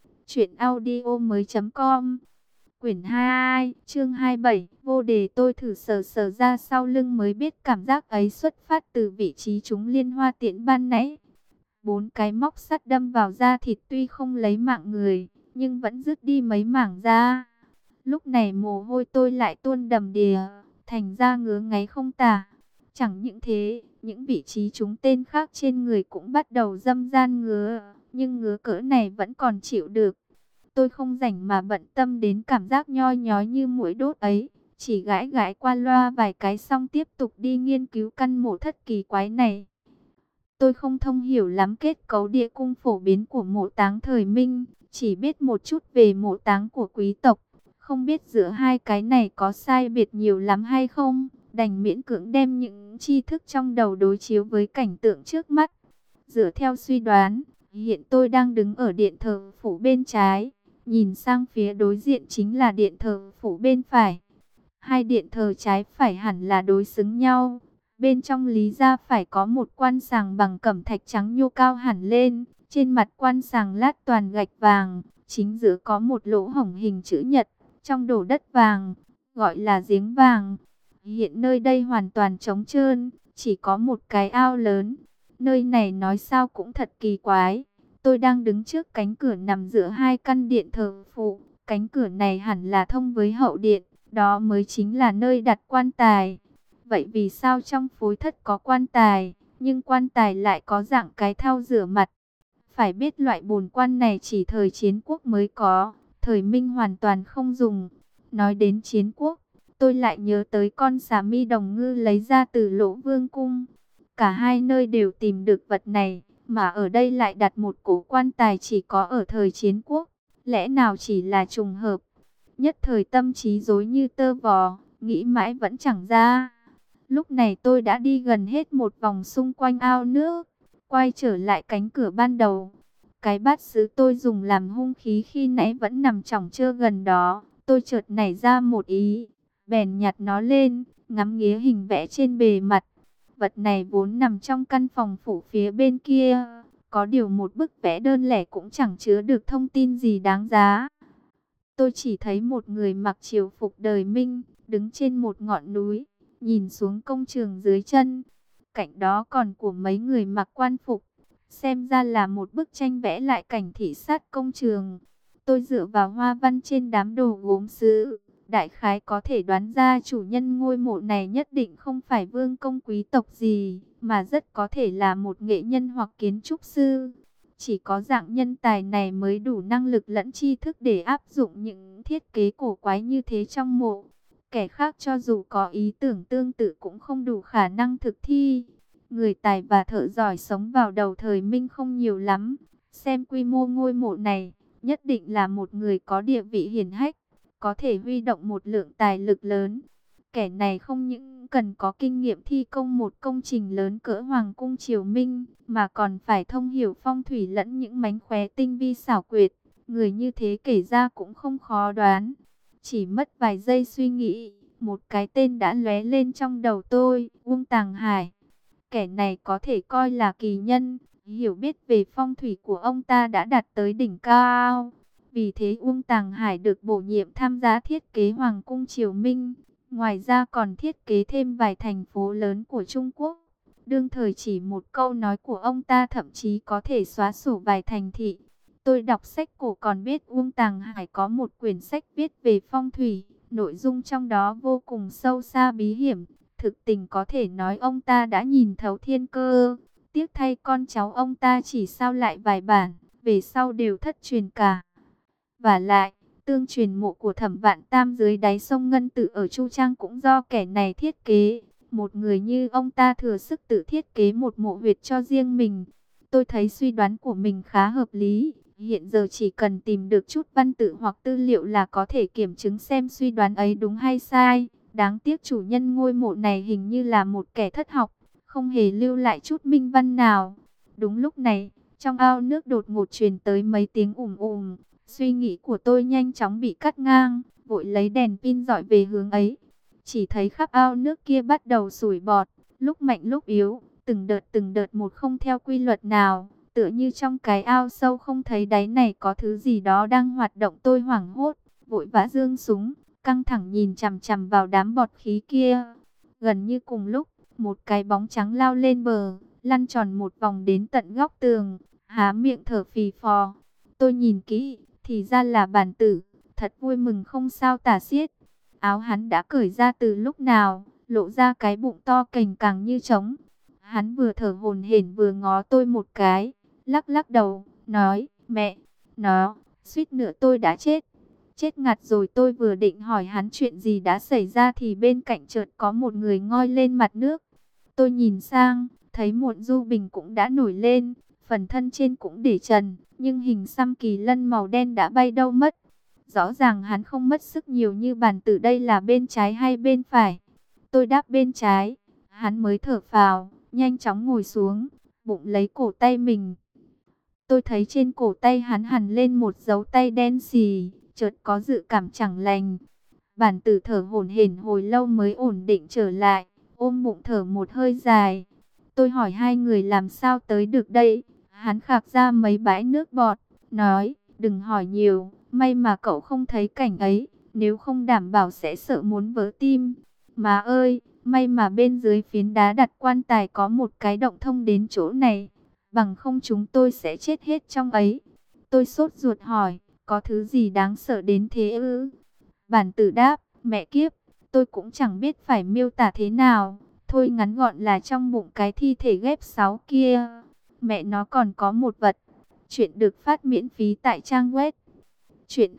S1: truyệnaudiomoi.com. Quyển 22, chương 27, vô đề. Tôi thử sờ sờ ra sau lưng mới biết cảm giác ấy xuất phát từ vị trí chúng liên hoa tiễn ban nãy. 4 cái móc sắt đâm vào da thịt tuy không lấy mạng người, nhưng vẫn rứt đi mấy mảng da. Lúc này mồ hôi tôi lại tuôn đầm đìa, thành ra ngứa ngáy không tả. Chẳng những thế, những vị trí trúng tên khác trên người cũng bắt đầu râm ran ngứa, nhưng ngứa cỡ này vẫn còn chịu được. Tôi không rảnh mà bận tâm đến cảm giác nhoi nhói như muỗi đốt ấy, chỉ gãi gãi qua loa vài cái xong tiếp tục đi nghiên cứu căn mộ thất kỳ quái này. Tôi không thông hiểu lắm kết cấu địa cung phổ biến của mộ táng thời Minh, chỉ biết một chút về mộ táng của quý tộc. Không biết giữa hai cái này có sai biệt nhiều lắm hay không, đành miễn cưỡng đem những tri thức trong đầu đối chiếu với cảnh tượng trước mắt. Dựa theo suy đoán, hiện tôi đang đứng ở điện thờ phủ bên trái, nhìn sang phía đối diện chính là điện thờ phủ bên phải. Hai điện thờ trái phải hẳn là đối xứng nhau. Bên trong lý ra phải có một quan sàng bằng cẩm thạch trắng nhô cao hẳn lên, trên mặt quan sàng lát toàn gạch vàng, chính giữa có một lỗ hổng hình chữ nhật, trong đổ đất vàng, gọi là giếng vàng. Hiện nơi đây hoàn toàn trống trơn, chỉ có một cái ao lớn. Nơi này nói sao cũng thật kỳ quái. Tôi đang đứng trước cánh cửa nằm giữa hai căn điện thờ phụ, cánh cửa này hẳn là thông với hậu điện, đó mới chính là nơi đặt quan tài. Vậy vì sao trong phối thất có quan tài, nhưng quan tài lại có dạng cái thau rửa mặt? Phải biết loại bồn quan này chỉ thời chiến quốc mới có, thời Minh hoàn toàn không dùng. Nói đến chiến quốc, tôi lại nhớ tới con xà mi đồng ngư lấy ra từ Lỗ Vương cung. Cả hai nơi đều tìm được vật này, mà ở đây lại đặt một cổ quan tài chỉ có ở thời chiến quốc. Lẽ nào chỉ là trùng hợp? Nhất thời tâm trí rối như tơ vò, nghĩ mãi vẫn chẳng ra. Lúc này tôi đã đi gần hết một vòng xung quanh ao nước, quay trở lại cánh cửa ban đầu. Cái bát sứ tôi dùng làm hung khí khi nãy vẫn nằm chỏng chơ gần đó. Tôi chợt nảy ra một ý, bèn nhặt nó lên, ngắm nghía hình vẽ trên bề mặt. Vật này vốn nằm trong căn phòng phủ phía bên kia, có điều một bức vẽ đơn lẻ cũng chẳng chứa được thông tin gì đáng giá. Tôi chỉ thấy một người mặc triều phục đời Minh, đứng trên một ngọn núi, nhìn xuống công trường dưới chân. Cạnh đó còn của mấy người mặc quan phục, xem ra là một bức tranh vẽ lại cảnh thị sát công trường. Tôi dựa vào hoa văn trên đám đồ gốm sứ, đại khái có thể đoán ra chủ nhân ngôi mộ này nhất định không phải vương công quý tộc gì, mà rất có thể là một nghệ nhân hoặc kiến trúc sư. Chỉ có dạng nhân tài này mới đủ năng lực lẫn tri thức để áp dụng những thiết kế cổ quái như thế trong mộ. Kẻ khác cho dù có ý tưởng tương tự cũng không đủ khả năng thực thi. Người tài và thợ giỏi sống vào đầu thời Minh không nhiều lắm. Xem quy mô ngôi mộ này, nhất định là một người có địa vị hiển hách, có thể huy động một lượng tài lực lớn. Kẻ này không những cần có kinh nghiệm thi công một công trình lớn cỡ Hoàng cung triều Minh, mà còn phải thông hiểu phong thủy lẫn những mánh khóe tinh vi xảo quyệt. Người như thế kể ra cũng không khó đoán. Chỉ mất vài giây suy nghĩ, một cái tên đã lóe lên trong đầu tôi, Uông Tàng Hải. Kẻ này có thể coi là kỳ nhân, hiểu biết về phong thủy của ông ta đã đạt tới đỉnh cao. Vì thế Uông Tàng Hải được bổ nhiệm tham gia thiết kế Hoàng cung triều Minh. Ngoài ra còn thiết kế thêm vài thành phố lớn của Trung Quốc. Đương thời chỉ một câu nói của ông ta thậm chí có thể xóa sổ vài thành thị. Tôi đọc sách cổ còn biết Uông Tàng Hải có một quyển sách viết về phong thủy. Nội dung trong đó vô cùng sâu xa bí hiểm. Thực tình có thể nói ông ta đã nhìn thấu thiên cơ. Tiếc thay con cháu ông ta chỉ sao lại vài bản, về sau đều thất truyền cả. Và lại, tương truyền mộ của Thẩm Vạn Tam dưới đáy sông Ngân Tự ở Chu Trang cũng do kẻ này thiết kế. Một người như ông ta thừa sức tự thiết kế một mộ huyệt cho riêng mình. Tôi thấy suy đoán của mình khá hợp lý. Hiện giờ chỉ cần tìm được chút văn tự hoặc tư liệu là có thể kiểm chứng xem suy đoán ấy đúng hay sai. Đáng tiếc chủ nhân ngôi mộ này hình như là một kẻ thất học, không hề lưu lại chút minh văn nào. Đúng lúc này, trong ao nước đột ngột truyền tới mấy tiếng ùm ùm. Suy nghĩ của tôi nhanh chóng bị cắt ngang, vội lấy đèn pin dọi về hướng ấy. Chỉ thấy khắp ao nước kia bắt đầu sủi bọt, lúc mạnh lúc yếu, từng đợt một không theo quy luật nào. Tựa như trong cái ao sâu không thấy đáy này có thứ gì đó đang hoạt động. Tôi hoảng hốt, vội vã giương súng, căng thẳng nhìn chằm chằm vào đám bọt khí kia. Gần như cùng lúc, một cái bóng trắng lao lên bờ, lăn tròn một vòng đến tận góc tường, há miệng thở phì phò. Tôi nhìn kỹ, thì ra là Bản Tử, thật vui mừng không sao tả xiết. Áo hắn đã cởi ra từ lúc nào, lộ ra cái bụng to cành càng như trống. Hắn vừa thở hổn hển vừa ngó tôi một cái, lắc lắc đầu, nói, mẹ, nó, suýt nữa tôi đã chết. Chết ngạt rồi. Tôi vừa định hỏi hắn chuyện gì đã xảy ra thì bên cạnh chợt có một người ngoi lên mặt nước. Tôi nhìn sang, thấy Muộn Du Bình cũng đã nổi lên, phần thân trên cũng để trần, nhưng hình xăm kỳ lân màu đen đã bay đâu mất. Rõ ràng hắn không mất sức nhiều như Bản Tử. Đây là bên trái hay bên phải? Tôi đáp bên trái. Hắn mới thở phào, nhanh chóng ngồi xuống, bụng lấy cổ tay mình. Tôi thấy trên cổ tay hắn hằn lên một dấu tay đen xì, chợt có dự cảm chẳng lành. Bản Tử thở hổn hển hồi lâu mới ổn định trở lại, ôm bụng thở một hơi dài. Tôi hỏi hai người làm sao tới được đây. Hắn khạc ra mấy bãi nước bọt, nói, đừng hỏi nhiều, may mà cậu không thấy cảnh ấy, nếu không đảm bảo sẽ sợ muốn vỡ tim. Má ơi, may mà bên dưới phiến đá đặt quan tài có một cái động thông đến chỗ này, bằng không chúng tôi sẽ chết hết trong ấy. Tôi sốt ruột hỏi, có thứ gì đáng sợ đến thế ư? Bản Tử đáp, mẹ kiếp, tôi cũng chẳng biết phải miêu tả thế nào. Thôi ngắn gọn là trong bụng cái thi thể ghép 6 kia, mẹ nó còn có một vật. Chuyện được phát miễn phí tại trang web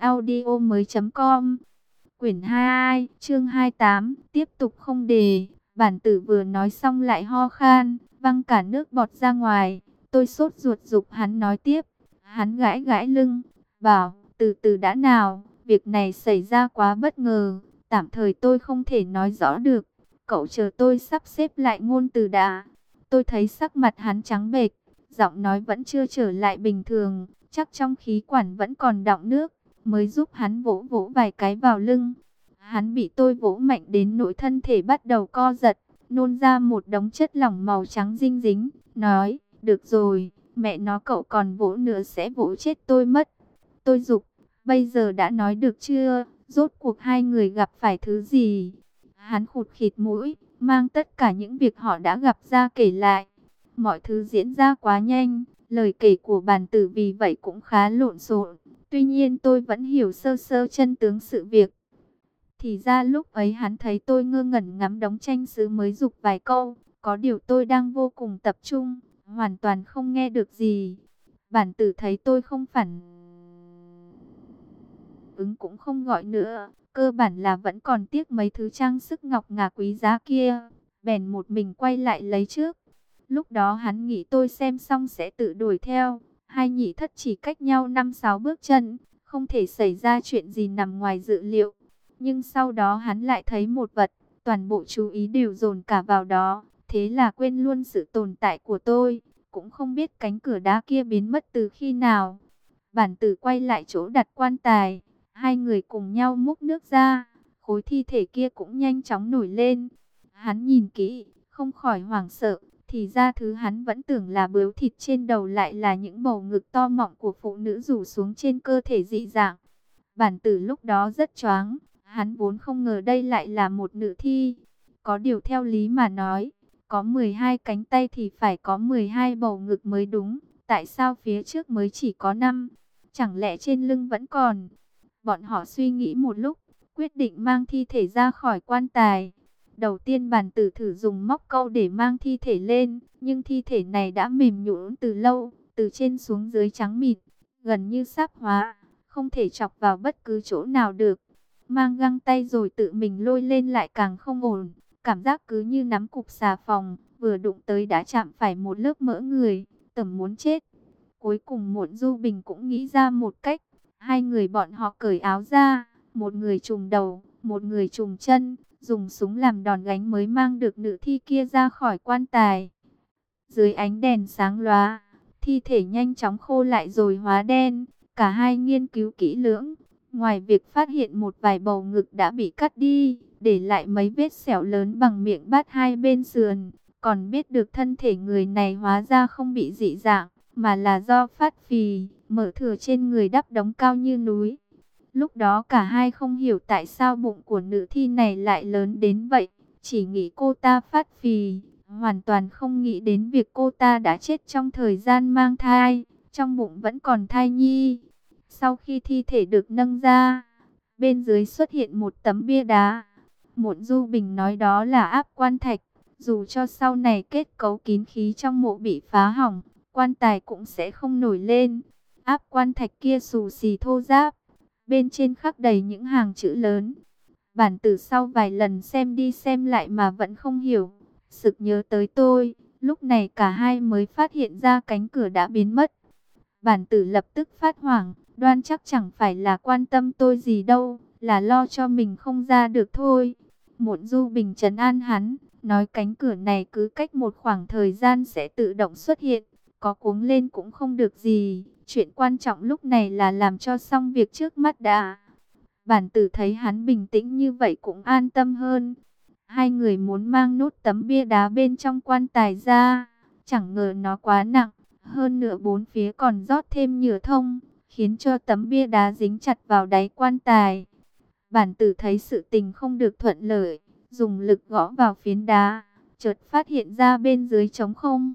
S1: truyệnaudiomoi.com. Quyển 22, chương 28, tiếp tục không đề. Bản tử vừa nói xong lại ho khan, văng cả nước bọt ra ngoài. Tôi sốt ruột giục hắn nói tiếp. Hắn gãi gãi lưng, bảo, từ từ đã nào, việc này xảy ra quá bất ngờ, tạm thời tôi không thể nói rõ được. Cậu chờ tôi sắp xếp lại ngôn từ đã. Tôi thấy sắc mặt hắn trắng bệch, giọng nói vẫn chưa trở lại bình thường, chắc trong khí quản vẫn còn đọng nước, mới giúp hắn vỗ vỗ vài cái vào lưng. Hắn bị tôi vỗ mạnh đến nỗi thân thể bắt đầu co giật, nôn ra một đống chất lỏng màu trắng dinh dính, nói, được rồi, mẹ nó cậu còn vỗ nữa sẽ vỗ chết tôi mất. Tôi giục, bây giờ đã nói được chưa, rốt cuộc hai người gặp phải thứ gì? Hắn khụt khịt mũi, mang tất cả những việc họ đã gặp ra kể lại. Mọi thứ diễn ra quá nhanh, lời kể của bản tử vì vậy cũng khá lộn xộn. Tuy nhiên tôi vẫn hiểu sơ sơ chân tướng sự việc. Thì ra lúc ấy hắn thấy tôi ngơ ngẩn ngắm đống tranh sứ mới giục vài câu. Có điều tôi đang vô cùng tập trung, hoàn toàn không nghe được gì. Bản tử thấy tôi không phản ứng cũng không gọi nữa. Cơ bản là vẫn còn tiếc mấy thứ trang sức ngọc ngà quý giá kia. Bèn một mình quay lại lấy trước. Lúc đó hắn nghĩ tôi xem xong sẽ tự đuổi theo. Hai nhị thất chỉ cách nhau 5-6 bước chân. Không thể xảy ra chuyện gì nằm ngoài dự liệu. Nhưng sau đó hắn lại thấy một vật. Toàn bộ chú ý đều dồn cả vào đó. Thế là quên luôn sự tồn tại của tôi. Cũng không biết cánh cửa đá kia biến mất từ khi nào. Bản tử quay lại chỗ đặt quan tài. Hai người cùng nhau múc nước ra. Khối thi thể kia cũng nhanh chóng nổi lên. Hắn nhìn kỹ, không khỏi hoảng sợ. Thì ra thứ hắn vẫn tưởng là bướu thịt trên đầu lại là những bầu ngực to mọng của phụ nữ rủ xuống trên cơ thể dị dạng. Bản tử lúc đó rất choáng. Hắn vốn không ngờ đây lại là một nữ thi. Có điều theo lý mà nói, có 12 cánh tay thì phải có 12 bầu ngực mới đúng. Tại sao phía trước mới chỉ có 5? Chẳng lẽ trên lưng vẫn còn? Bọn họ suy nghĩ một lúc, quyết định mang thi thể ra khỏi quan tài. Đầu tiên bản tử thử dùng móc câu để mang thi thể lên, nhưng thi thể này đã mềm nhũn từ lâu, từ trên xuống dưới trắng mịn, gần như sáp hóa, không thể chọc vào bất cứ chỗ nào được. Mang găng tay rồi tự mình lôi lên lại càng không ổn, cảm giác cứ như nắm cục xà phòng, vừa đụng tới đã chạm phải một lớp mỡ người, tẩm muốn chết. Cuối cùng Muộn Du Bình cũng nghĩ ra một cách. Hai người bọn họ cởi áo ra, một người trùm đầu, một người trùm chân, dùng súng làm đòn gánh mới mang được nữ thi kia ra khỏi quan tài. Dưới ánh đèn sáng lóa, thi thể nhanh chóng khô lại rồi hóa đen. Cả hai nghiên cứu kỹ lưỡng. Ngoài việc phát hiện một vài bầu ngực đã bị cắt đi, để lại mấy vết sẹo lớn bằng miệng bát hai bên sườn, còn biết được thân thể người này hóa ra không bị dị dạng, mà là do phát phì, mỡ thừa trên người đắp đống cao như núi. Lúc đó cả hai không hiểu tại sao bụng của nữ thi này lại lớn đến vậy, chỉ nghĩ cô ta phát phì, hoàn toàn không nghĩ đến việc cô ta đã chết trong thời gian mang thai, trong bụng vẫn còn thai nhi. Sau khi thi thể được nâng ra, bên dưới xuất hiện một tấm bia đá. Muộn Du Bình nói đó là áp quan thạch, dù cho sau này kết cấu kín khí trong mộ bị phá hỏng, quan tài cũng sẽ không nổi lên. Áp quan thạch kia xù xì thô ráp, bên trên khắc đầy những hàng chữ lớn. Bản tử sau vài lần xem đi xem lại mà vẫn không hiểu, sực nhớ tới tôi. Lúc này cả hai mới phát hiện ra cánh cửa đã biến mất. Bản tử lập tức phát hoảng, đoan chắc chẳng phải là quan tâm tôi gì đâu, là lo cho mình không ra được thôi. Muộn Du Bình trấn an hắn, nói cánh cửa này cứ cách một khoảng thời gian sẽ tự động xuất hiện, có cuống lên cũng không được gì. Chuyện quan trọng lúc này là làm cho xong việc trước mắt đã. Bản tử thấy hắn bình tĩnh như vậy cũng an tâm hơn. Hai người muốn mang nốt tấm bia đá bên trong quan tài ra, chẳng ngờ nó quá nặng. Hơn nữa bốn phía còn rót thêm nhựa thông, khiến cho tấm bia đá dính chặt vào đáy quan tài. Bản tử thấy sự tình không được thuận lợi, dùng lực gõ vào phiến đá, chợt phát hiện ra bên dưới trống không.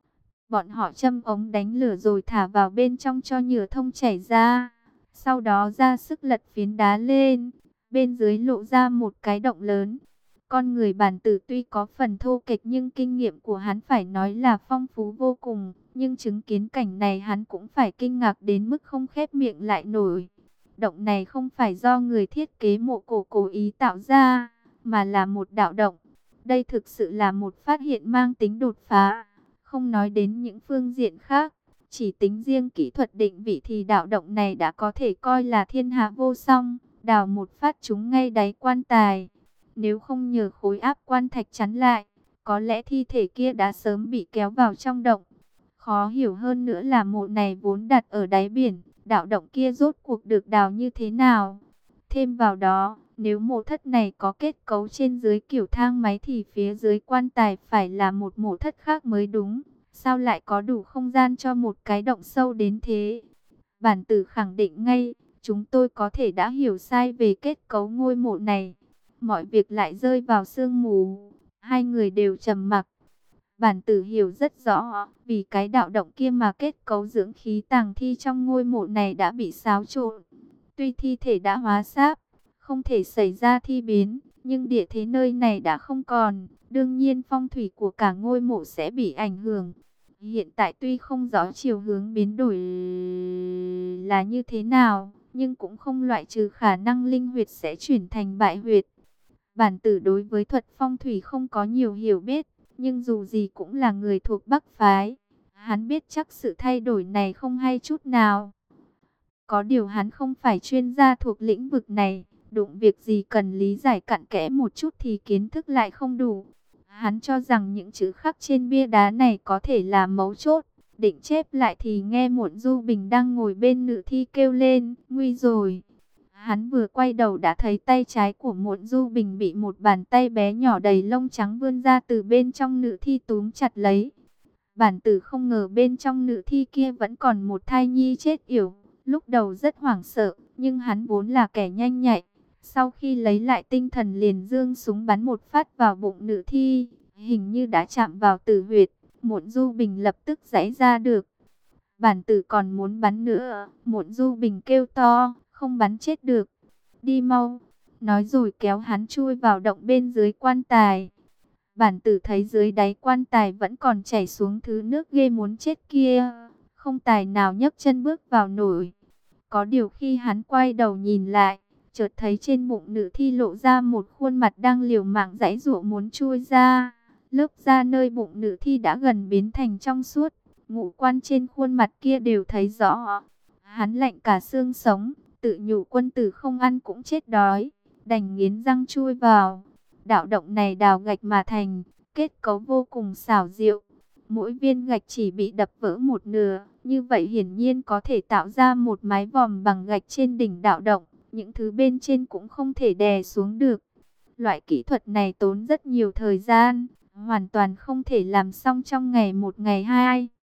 S1: Bọn họ châm ống đánh lửa rồi thả vào bên trong cho nhựa thông chảy ra. Sau đó ra sức lật phiến đá lên, bên dưới lộ ra một cái động lớn. Con người bản tử tuy có phần thô kệch nhưng kinh nghiệm của hắn phải nói là phong phú vô cùng. Nhưng chứng kiến cảnh này hắn cũng phải kinh ngạc đến mức không khép miệng lại nổi. Động này không phải do người thiết kế mộ cổ cố ý tạo ra, mà là một đạo động. Đây thực sự là một phát hiện mang tính đột phá. Không nói đến những phương diện khác, chỉ tính riêng kỹ thuật định vị thì đạo động này đã có thể coi là thiên hạ vô song, đào một phát trúng ngay đáy quan tài. Nếu không nhờ khối áp quan thạch chắn lại, có lẽ thi thể kia đã sớm bị kéo vào trong động. Khó hiểu hơn nữa là mộ này vốn đặt ở đáy biển, đạo động kia rốt cuộc được đào như thế nào? Thêm vào đó, nếu mộ thất này có kết cấu trên dưới kiểu thang máy thì phía dưới quan tài phải là một mộ thất khác mới đúng. Sao lại có đủ không gian cho một cái động sâu đến thế? Bản tử khẳng định ngay, chúng tôi có thể đã hiểu sai về kết cấu ngôi mộ này. Mọi việc lại rơi vào sương mù. Hai người đều trầm mặc. Bản tử hiểu rất rõ, vì cái đạo động kia mà kết cấu dưỡng khí tàng thi trong ngôi mộ này đã bị xáo trộn. Tuy thi thể đã hóa xác, không thể xảy ra thi biến, nhưng địa thế nơi này đã không còn. Đương nhiên phong thủy của cả ngôi mộ sẽ bị ảnh hưởng. Hiện tại tuy không rõ chiều hướng biến đổi là như thế nào, nhưng cũng không loại trừ khả năng linh huyệt sẽ chuyển thành bại huyệt. Bản tử đối với thuật phong thủy không có nhiều hiểu biết, nhưng dù gì cũng là người thuộc Bắc phái. Hắn biết chắc sự thay đổi này không hay chút nào. Có điều hắn không phải chuyên gia thuộc lĩnh vực này, đụng việc gì cần lý giải cặn kẽ một chút thì kiến thức lại không đủ. Hắn cho rằng những chữ khắc trên bia đá này có thể là mấu chốt. Định chép lại thì nghe Muộn Du Bình đang ngồi bên nữ thi kêu lên, nguy rồi. Hắn vừa quay đầu đã thấy tay trái của Muộn Du Bình bị một bàn tay bé nhỏ đầy lông trắng vươn ra từ bên trong nữ thi túm chặt lấy. Bản tử không ngờ bên trong nữ thi kia vẫn còn một thai nhi chết yểu. Lúc đầu rất hoảng sợ, nhưng hắn vốn là kẻ nhanh nhạy. Sau khi lấy lại tinh thần liền giương súng bắn một phát vào bụng nữ thi, hình như đã chạm vào tử huyệt. Muộn Du Bình lập tức giãy ra được. Bản tử còn muốn bắn nữa, Muộn Du Bình kêu to, không bắn chết được. Đi mau, nói rồi kéo hắn chui vào động bên dưới quan tài. Bản tử thấy dưới đáy quan tài vẫn còn chảy xuống thứ nước ghê muốn chết kia, không tài nào nhấc chân bước vào nổi. Có điều khi hắn quay đầu nhìn lại, chợt thấy trên bụng nữ thi lộ ra một khuôn mặt đang liều mạng giãy giụa muốn chui ra. Lớp da nơi bụng nữ thi đã gần biến thành trong suốt, ngũ quan trên khuôn mặt kia đều thấy rõ. Hắn lạnh cả xương sống, tự nhủ quân tử không ăn cũng chết đói, đành nghiến răng chui vào. Đạo động này đào gạch mà thành, kết cấu vô cùng xảo diệu. Mỗi viên gạch chỉ bị đập vỡ một nửa, như vậy hiển nhiên có thể tạo ra một mái vòm bằng gạch trên đỉnh đạo động. Những thứ bên trên cũng không thể đè xuống được. Loại kỹ thuật này tốn rất nhiều thời gian, hoàn toàn không thể làm xong trong ngày một ngày hai.